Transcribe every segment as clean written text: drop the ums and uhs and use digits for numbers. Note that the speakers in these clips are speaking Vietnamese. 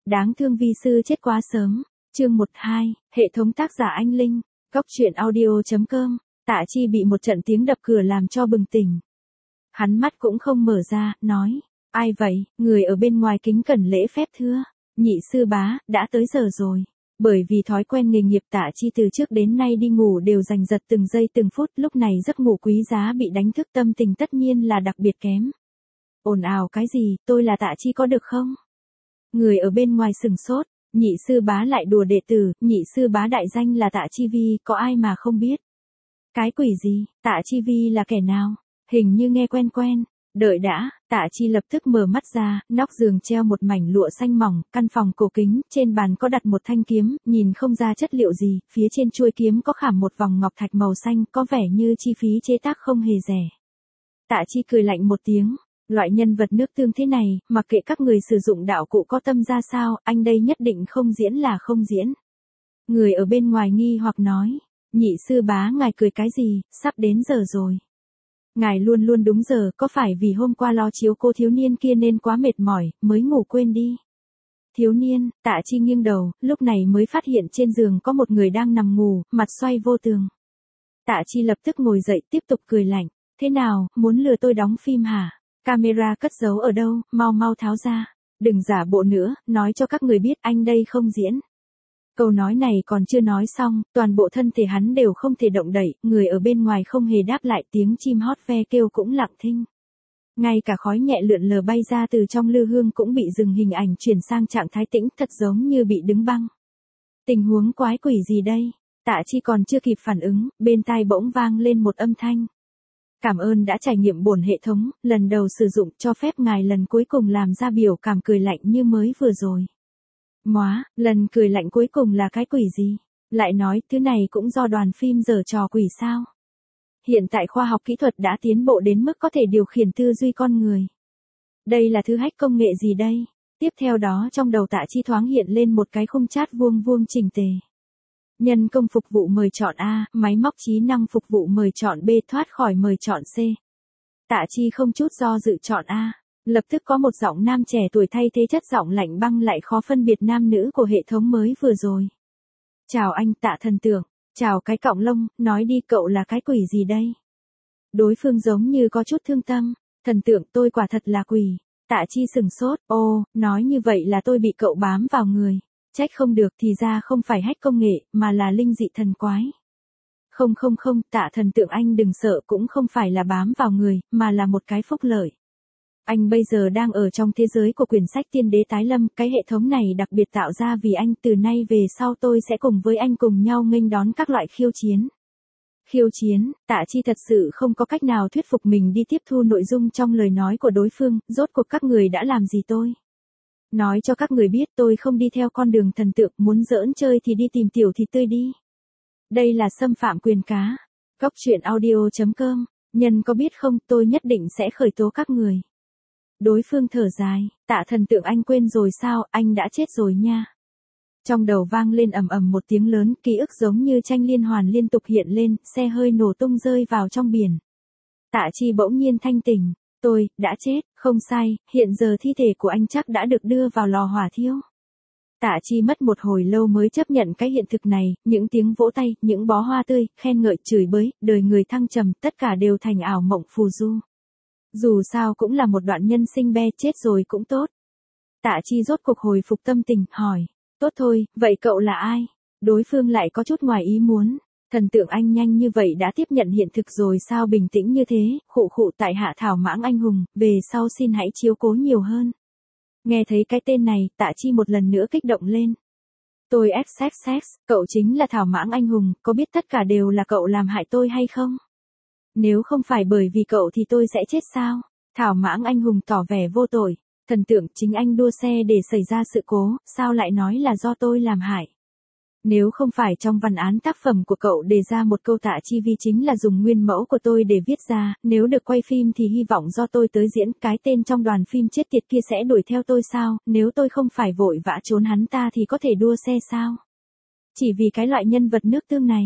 Đáng thương vi sư chết quá sớm. Chương 12, hệ thống tác giả anh Linh, góc truyện audio.com. Tạ Chi bị một trận tiếng đập cửa làm cho bừng tỉnh. Hắn mắt cũng không mở ra, nói, ai vậy? Người ở bên ngoài kính cẩn lễ phép thưa, nhị sư bá, đã tới giờ rồi. Bởi vì thói quen nghề nghiệp Tạ Chi từ trước đến nay đi ngủ đều giành giật từng giây từng phút, lúc này giấc ngủ quý giá bị đánh thức, tâm tình tất nhiên là đặc biệt kém. Ồn ào cái gì, tôi là Tạ Chi có được không? Người ở bên ngoài sừng sốt, nhị sư bá lại đùa đệ tử, nhị sư bá đại danh là Tạ Chi Vi, có ai mà không biết. Cái quỷ gì, Tạ Chi Vi là kẻ nào? Hình như nghe quen quen. Đợi đã, Tạ Chi lập tức mở mắt ra, nóc giường treo một mảnh lụa xanh mỏng, căn phòng cổ kính, trên bàn có đặt một thanh kiếm, nhìn không ra chất liệu gì, phía trên chuôi kiếm có khảm một vòng ngọc thạch màu xanh, có vẻ như chi phí chế tác không hề rẻ. Tạ Chi cười lạnh một tiếng, loại nhân vật nước tương thế này, mặc kệ các người sử dụng đạo cụ có tâm ra sao, anh đây nhất định không diễn là không diễn. Người ở bên ngoài nghi hoặc nói, nhị sư bá ngài cười cái gì, sắp đến giờ rồi. Ngài luôn luôn đúng giờ, có phải vì hôm qua lo chiếu cô thiếu niên kia nên quá mệt mỏi, mới ngủ quên đi. Thiếu niên, Tạ Chi nghiêng đầu, lúc này mới phát hiện trên giường có một người đang nằm ngủ, mặt xoay vô tường. Tạ Chi lập tức ngồi dậy tiếp tục cười lạnh, thế nào, muốn lừa tôi đóng phim hả? Camera cất giấu ở đâu, mau mau tháo ra. Đừng giả bộ nữa, nói cho các người biết anh đây không diễn. Câu nói này còn chưa nói xong, toàn bộ thân thể hắn đều không thể động đậy, người ở bên ngoài không hề đáp lại, tiếng chim hót ve kêu cũng lặng thinh. Ngay cả khói nhẹ lượn lờ bay ra từ trong lư hương cũng bị dừng, hình ảnh chuyển sang trạng thái tĩnh, thật giống như bị đứng băng. Tình huống quái quỷ gì đây? Tạ Chi còn chưa kịp phản ứng, bên tai bỗng vang lên một âm thanh. Cảm ơn đã trải nghiệm bổn hệ thống, lần đầu sử dụng, cho phép ngài lần cuối cùng làm ra biểu cảm cười lạnh như mới vừa rồi. Móa, lần cười lạnh cuối cùng là cái quỷ gì? Lại nói, thứ này cũng do đoàn phim giở trò quỷ sao? Hiện tại khoa học kỹ thuật đã tiến bộ đến mức có thể điều khiển tư duy con người. Đây là thứ hack công nghệ gì đây? Tiếp theo đó trong đầu Tạ Chi thoáng hiện lên một cái khung chat vuông vuông chỉnh tề. Nhân công phục vụ mời chọn A, máy móc trí năng phục vụ mời chọn B, thoát khỏi mời chọn C. Tạ Chi không chút do dự chọn A. Lập tức có một giọng nam trẻ tuổi thay thế chất giọng lạnh băng lại khó phân biệt nam nữ của hệ thống mới vừa rồi. Chào anh Tạ thần tượng, chào cái cọng lông, nói đi cậu là cái quỷ gì đây? Đối phương giống như có chút thương tâm, thần tượng tôi quả thật là quỷ. Tạ Chi sừng sốt, ô, nói như vậy là tôi bị cậu bám vào người. Trách không được, thì ra không phải hack công nghệ, mà là linh dị thần quái. Không, Tạ thần tượng anh đừng sợ, cũng không phải là bám vào người, mà là một cái phúc lợi. Anh bây giờ đang ở trong thế giới của quyển sách Tiên Đế Tái Lâm, cái hệ thống này đặc biệt tạo ra vì anh, từ nay về sau tôi sẽ cùng với anh cùng nhau nghênh đón các loại khiêu chiến. Khiêu chiến, Tạ Chi thật sự không có cách nào thuyết phục mình đi tiếp thu nội dung trong lời nói của đối phương, rốt cuộc các người đã làm gì tôi? Nói cho các người biết tôi không đi theo con đường thần tượng, muốn giỡn chơi thì đi tìm tiểu thịt tươi đi. Đây là xâm phạm quyền cá. Góc truyện audio.com, nhân có biết không, tôi nhất định sẽ khởi tố các người. Đối phương thở dài, Tạ thần tượng anh quên rồi sao, anh đã chết rồi nha. Trong đầu vang lên ầm ầm một tiếng lớn, ký ức giống như tranh liên hoàn liên tục hiện lên, xe hơi nổ tung rơi vào trong biển. Tạ Chi bỗng nhiên thanh tỉnh, tôi, đã chết, không sai, hiện giờ thi thể của anh chắc đã được đưa vào lò hỏa thiêu. Tạ Chi mất một hồi lâu mới chấp nhận cái hiện thực này, những tiếng vỗ tay, những bó hoa tươi, khen ngợi, chửi bới, đời người thăng trầm, tất cả đều thành ảo mộng phù du. Dù sao cũng là một đoạn nhân sinh be, chết rồi cũng tốt. Tạ Chi rốt cuộc hồi phục tâm tình, hỏi, tốt thôi, vậy cậu là ai? Đối phương lại có chút ngoài ý muốn. Thần tượng anh nhanh như vậy đã tiếp nhận hiện thực rồi sao, bình tĩnh như thế, khụ tại hạ thảo mãng anh hùng, về sau xin hãy chiếu cố nhiều hơn. Nghe thấy cái tên này, Tạ Chi một lần nữa kích động lên. Tôi XXX, cậu chính là thảo mãng anh hùng, có biết tất cả đều là cậu làm hại tôi hay không? Nếu không phải bởi vì cậu thì tôi sẽ chết sao? Thảo mãng anh hùng tỏ vẻ vô tội. Thần tượng chính anh đua xe để xảy ra sự cố, sao lại nói là do tôi làm hại? Nếu không phải trong văn án tác phẩm của cậu đề ra một câu Tạ Chi Vi chính là dùng nguyên mẫu của tôi để viết ra, nếu được quay phim thì hy vọng do tôi tới diễn, cái tên trong đoàn phim chết tiệt kia sẽ đuổi theo tôi sao, nếu tôi không phải vội vã trốn hắn ta thì có thể đua xe sao? Chỉ vì cái loại nhân vật nước tương này,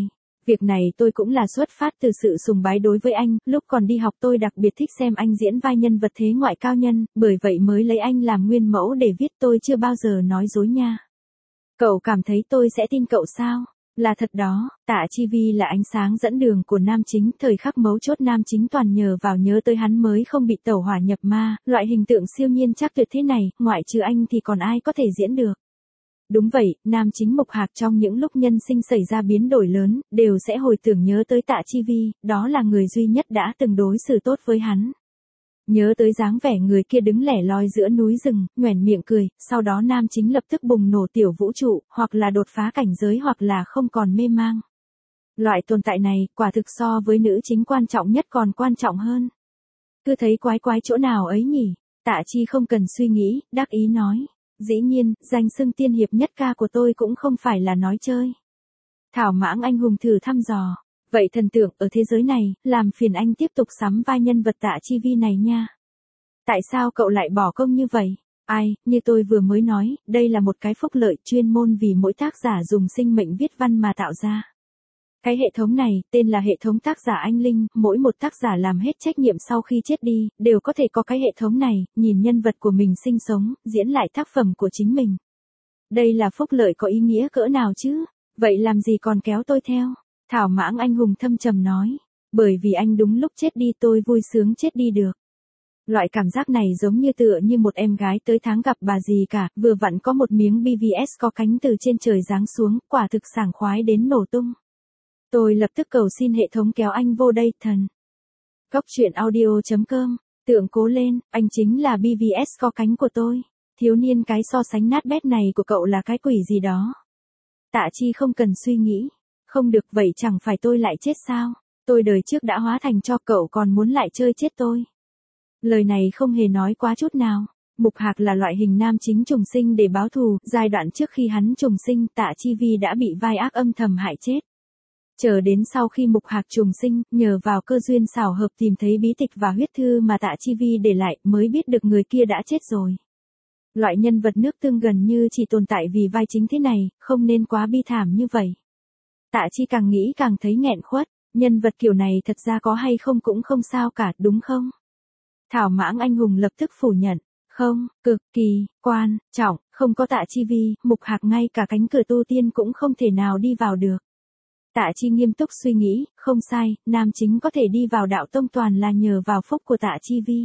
Việc này tôi cũng là xuất phát từ sự sùng bái đối với anh, lúc còn đi học tôi đặc biệt thích xem anh diễn vai nhân vật thế ngoại cao nhân, bởi vậy mới lấy anh làm nguyên mẫu để viết, tôi chưa bao giờ nói dối nha. Cậu cảm thấy tôi sẽ tin cậu sao? Là thật đó, Tạ Chi Vi là ánh sáng dẫn đường của nam chính, thời khắc mấu chốt nam chính toàn nhờ vào nhớ tới hắn mới không bị tẩu hỏa nhập ma, loại hình tượng siêu nhiên chắc tuyệt thế này, ngoại trừ anh thì còn ai có thể diễn được. Đúng vậy, nam chính Mục Hạc trong những lúc nhân sinh xảy ra biến đổi lớn, đều sẽ hồi tưởng nhớ tới Tạ Chi Vi, đó là người duy nhất đã từng đối xử tốt với hắn. Nhớ tới dáng vẻ người kia đứng lẻ loi giữa núi rừng, nhoẻn miệng cười, sau đó nam chính lập tức bùng nổ tiểu vũ trụ, hoặc là đột phá cảnh giới hoặc là không còn mê mang. Loại tồn tại này, quả thực so với nữ chính quan trọng nhất còn quan trọng hơn. Cứ thấy quái quái chỗ nào ấy nhỉ? Tạ Chi không cần suy nghĩ, đắc ý nói. Dĩ nhiên, danh xưng tiên hiệp nhất ca của tôi cũng không phải là nói chơi. Thảo Mãng anh hùng thử thăm dò. Vậy thần tượng ở thế giới này, làm phiền anh tiếp tục sắm vai nhân vật Tạ Chi Vi này nha. Tại sao cậu lại bỏ công như vậy? Ai, như tôi vừa mới nói, đây là một cái phúc lợi chuyên môn vì mỗi tác giả dùng sinh mệnh viết văn mà tạo ra. Cái hệ thống này, tên là hệ thống tác giả anh Linh, mỗi một tác giả làm hết trách nhiệm sau khi chết đi, đều có thể có cái hệ thống này, nhìn nhân vật của mình sinh sống, diễn lại tác phẩm của chính mình. Đây là phúc lợi có ý nghĩa cỡ nào chứ? Vậy làm gì còn kéo tôi theo? Thảo Mãng anh hùng thâm trầm nói. Bởi vì anh đúng lúc chết đi tôi vui sướng chết đi được. Loại cảm giác này giống như tựa như một em gái tới tháng gặp bà gì cả, vừa vặn có một miếng BVS có cánh từ trên trời giáng xuống, quả thực sảng khoái đến nổ tung. Tôi lập tức cầu xin hệ thống kéo anh vô đây, thần. Góc truyện audio.com, tượng cố lên, anh chính là BVS có cánh của tôi. Thiếu niên cái so sánh nát bét này của cậu là cái quỷ gì đó. Tạ Chi không cần suy nghĩ. Không được vậy chẳng phải tôi lại chết sao? Tôi đời trước đã hóa thành cho cậu còn muốn lại chơi chết tôi. Lời này không hề nói quá chút nào. Mục Hạc là loại hình nam chính trùng sinh để báo thù, giai đoạn trước khi hắn trùng sinh Tạ Chi Vi đã bị vai ác âm thầm hại chết. Chờ đến sau khi Mục Hạc trùng sinh, nhờ vào cơ duyên xảo hợp tìm thấy bí tịch và huyết thư mà Tạ Chi Vi để lại mới biết được người kia đã chết rồi. Loại nhân vật nước tương gần như chỉ tồn tại vì vai chính thế này, không nên quá bi thảm như vậy. Tạ Chi càng nghĩ càng thấy nghẹn khuất, nhân vật kiểu này thật ra có hay không cũng không sao cả, đúng không? Thảo Mãng anh hùng lập tức phủ nhận, không, cực kỳ, quan, trọng, không có Tạ Chi Vi, Mục Hạc ngay cả cánh cửa tu tiên cũng không thể nào đi vào được. Tạ Chi nghiêm túc suy nghĩ, không sai, nam chính có thể đi vào đạo tông toàn là nhờ vào phúc của Tạ Chi Vi.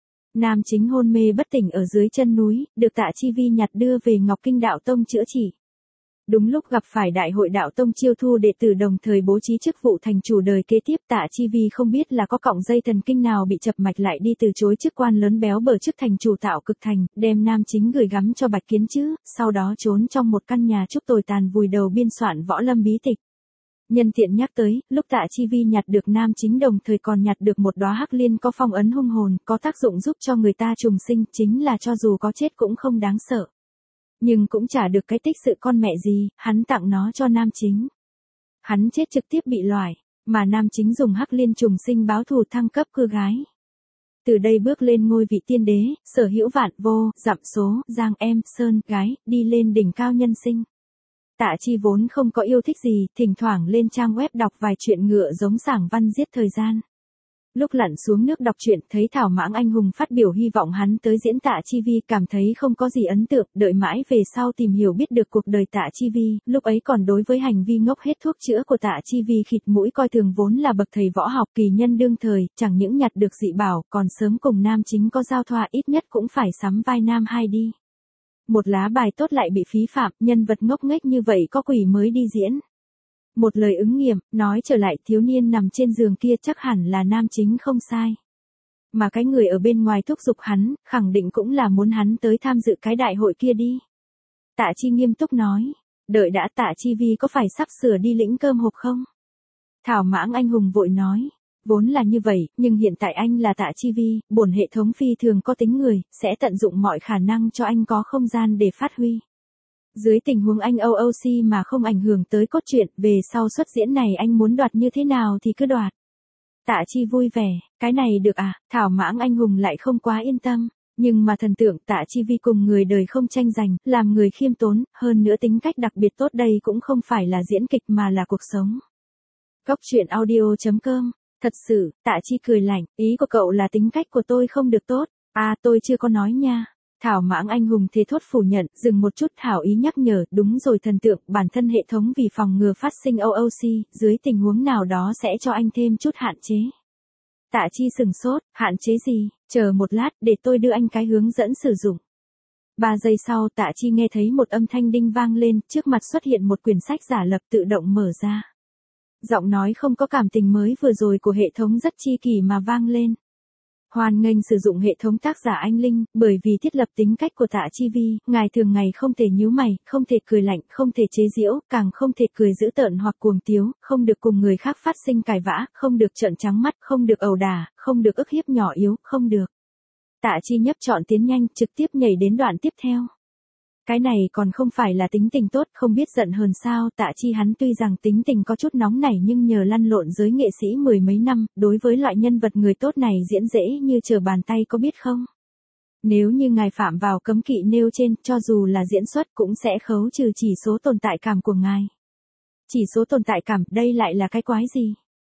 Nam chính hôn mê bất tỉnh ở dưới chân núi, được Tạ Chi Vi nhặt đưa về Ngọc Kinh đạo tông chữa trị. Đúng lúc gặp phải đại hội đạo tông chiêu thu đệ tử đồng thời bố trí chức vụ thành chủ đời kế tiếp, Tạ Chi Vi không biết là có cọng dây thần kinh nào bị chập mạch lại đi từ chối chức quan lớn béo bở chức thành chủ tạo cực thành, đem nam chính gửi gắm cho Bạch Kiến Chữ, sau đó trốn trong một căn nhà trúc tồi tàn vùi đầu biên soạn võ lâm bí tịch. Nhân tiện nhắc tới, lúc Tạ Chi Vi nhặt được nam chính đồng thời còn nhặt được một đóa hắc liên có phong ấn hung hồn, có tác dụng giúp cho người ta trùng sinh, chính là cho dù có chết cũng không đáng sợ. Nhưng cũng chả được cái tích sự con mẹ gì, hắn tặng nó cho nam chính. Hắn chết trực tiếp bị loại, mà nam chính dùng hắc liên trùng sinh báo thù thăng cấp cưa gái. Từ đây bước lên ngôi vị tiên đế, sở hữu vạn vô, dặm số, giang em, sơn, gái, đi lên đỉnh cao nhân sinh. Tạ Chi vốn không có yêu thích gì, thỉnh thoảng lên trang web đọc vài chuyện ngựa giống sảng văn giết thời gian. Lúc lặn xuống nước đọc truyện thấy Thảo Mãng anh hùng phát biểu hy vọng hắn tới diễn Tạ Chi Vi, cảm thấy không có gì ấn tượng, đợi mãi về sau tìm hiểu biết được cuộc đời Tạ Chi Vi, lúc ấy còn đối với hành vi ngốc hết thuốc chữa của Tạ Chi Vi khịt mũi coi thường, vốn là bậc thầy võ học kỳ nhân đương thời, chẳng những nhặt được dị bảo, còn sớm cùng nam chính có giao thoa, ít nhất cũng phải sắm vai nam hai đi. Một lá bài tốt lại bị phí phạm, nhân vật ngốc nghếch như vậy có quỷ mới đi diễn. Một lời ứng nghiệm, nói trở lại, thiếu niên nằm trên giường kia chắc hẳn là nam chính không sai. Mà cái người ở bên ngoài thúc giục hắn, khẳng định cũng là muốn hắn tới tham dự cái đại hội kia đi. Tạ Chi nghiêm túc nói, đợi đã, Tạ Chi Vi có phải sắp sửa đi lĩnh cơm hộp không? Thảo Mãng anh hùng vội nói, vốn là như vậy, nhưng hiện tại anh là Tạ Chi Vi, bổn hệ thống phi thường có tính người, sẽ tận dụng mọi khả năng cho anh có không gian để phát huy. Dưới tình huống anh OOC mà không ảnh hưởng tới cốt truyện, về sau xuất diễn này anh muốn đoạt như thế nào thì cứ đoạt. Tạ Chi vui vẻ, cái này được à? Thảo Mãng anh hùng lại không quá yên tâm, nhưng mà thần tượng Tạ Chi Vi cùng người đời không tranh giành, làm người khiêm tốn, hơn nữa tính cách đặc biệt tốt, đây cũng không phải là diễn kịch mà là cuộc sống. Cốc truyện audio.com. Thật sự, Tạ Chi cười lạnh, ý của cậu là tính cách của tôi không được tốt. À, tôi chưa có nói nha. Thảo Mãng Anh hùng thế thốt phủ nhận, dừng một chút Thảo ý nhắc nhở, đúng rồi thần tượng, bản thân hệ thống vì phòng ngừa phát sinh OOC, dưới tình huống nào đó sẽ cho anh thêm chút hạn chế. Tạ Chi sừng sốt, hạn chế gì, chờ một lát, để tôi đưa anh cái hướng dẫn sử dụng. 3 giây sau Tạ Chi nghe thấy một âm thanh đinh vang lên, trước mặt xuất hiện một quyển sách giả lập tự động mở ra. Giọng nói không có cảm tình mới vừa rồi của hệ thống rất chi kỷ mà vang lên. Hoan nghênh sử dụng hệ thống tác giả anh Linh, bởi vì thiết lập tính cách của Tạ Chi Vi, ngài thường ngày không thể nhíu mày, không thể cười lạnh, không thể chế giễu, càng không thể cười dữ tợn hoặc cuồng tiếu, không được cùng người khác phát sinh cãi vã, không được trợn trắng mắt, không được ẩu đả, không được ức hiếp nhỏ yếu, không được. Tạ Chi nhấp chọn tiến nhanh, trực tiếp nhảy đến đoạn tiếp theo. Cái này còn không phải là tính tình tốt, không biết giận hờn sao. Tạ Chi hắn tuy rằng tính tình có chút nóng nảy nhưng nhờ lăn lộn giới nghệ sĩ mười mấy năm, đối với loại nhân vật người tốt này diễn dễ như trở bàn tay, có biết không? Nếu như ngài phạm vào cấm kỵ nêu trên, cho dù là diễn xuất cũng sẽ khấu trừ chỉ số tồn tại cảm của ngài. Chỉ số tồn tại cảm, đây lại là cái quái gì?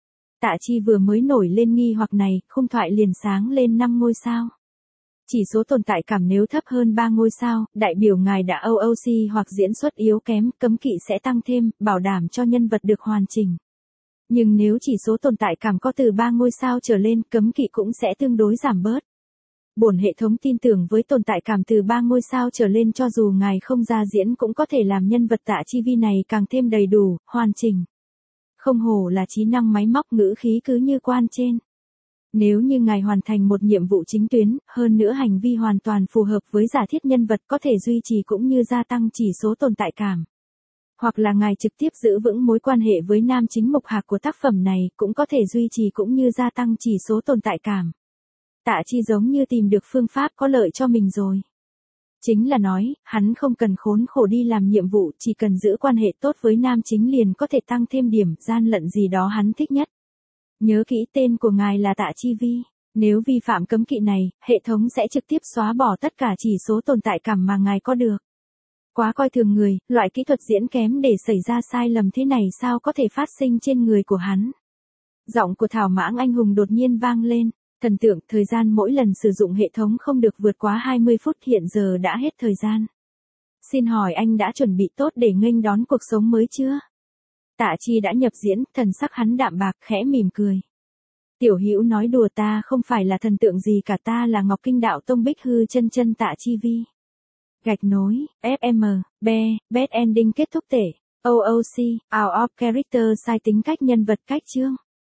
Tạ Chi vừa mới nổi lên nghi hoặc này, khung thoại liền sáng lên 5 ngôi sao. Chỉ số tồn tại cảm nếu thấp hơn 3 ngôi sao, đại biểu ngài đã OOC hoặc diễn xuất yếu kém, cấm kỵ sẽ tăng thêm, bảo đảm cho nhân vật được hoàn chỉnh. Nhưng nếu chỉ số tồn tại cảm có từ 3 ngôi sao trở lên, cấm kỵ cũng sẽ tương đối giảm bớt. Bổn hệ thống tin tưởng với tồn tại cảm từ 3 ngôi sao trở lên, cho dù ngài không ra diễn cũng có thể làm nhân vật Tạ Chi Vi này càng thêm đầy đủ, hoàn chỉnh. Không hổ là trí năng máy móc, ngữ khí cứ như quan trên. Nếu như ngài hoàn thành một nhiệm vụ chính tuyến, hơn nữa hành vi hoàn toàn phù hợp với giả thiết nhân vật, có thể duy trì cũng như gia tăng chỉ số tồn tại cảm. Hoặc là ngài trực tiếp giữ vững mối quan hệ với nam chính mục hạc của tác phẩm này, cũng có thể duy trì cũng như gia tăng chỉ số tồn tại cảm. Tạ Chi giống như tìm được phương pháp có lợi cho mình rồi. Chính là nói, hắn không cần khốn khổ đi làm nhiệm vụ, chỉ cần giữ quan hệ tốt với nam chính liền có thể tăng thêm điểm, gian lận gì đó hắn thích nhất. Nhớ kỹ tên của ngài là Tạ Chi Vi. Nếu vi phạm cấm kỵ này, hệ thống sẽ trực tiếp xóa bỏ tất cả chỉ số tồn tại cảm mà ngài có được. Quá coi thường người, loại kỹ thuật diễn kém để xảy ra sai lầm thế này sao có thể phát sinh trên người của hắn. Giọng của Thảo Mãng Anh hùng đột nhiên vang lên. Thần tượng, thời gian mỗi lần sử dụng hệ thống không được vượt quá 20 phút, hiện giờ đã hết thời gian. Xin hỏi anh đã chuẩn bị tốt để nghênh đón cuộc sống mới chưa? Tạ Chi đã nhập diễn, thần sắc hắn đạm bạc, khẽ mỉm cười. Tiểu Hữu nói đùa, ta không phải là thần tượng gì cả, ta là Ngọc Kinh Đạo Tông Bích Hư chân chân Tạ Chi Vi. Gạch nối, FM, bad ending kết thúc tệ, OOC, out of character sai tính cách nhân vật cách chương.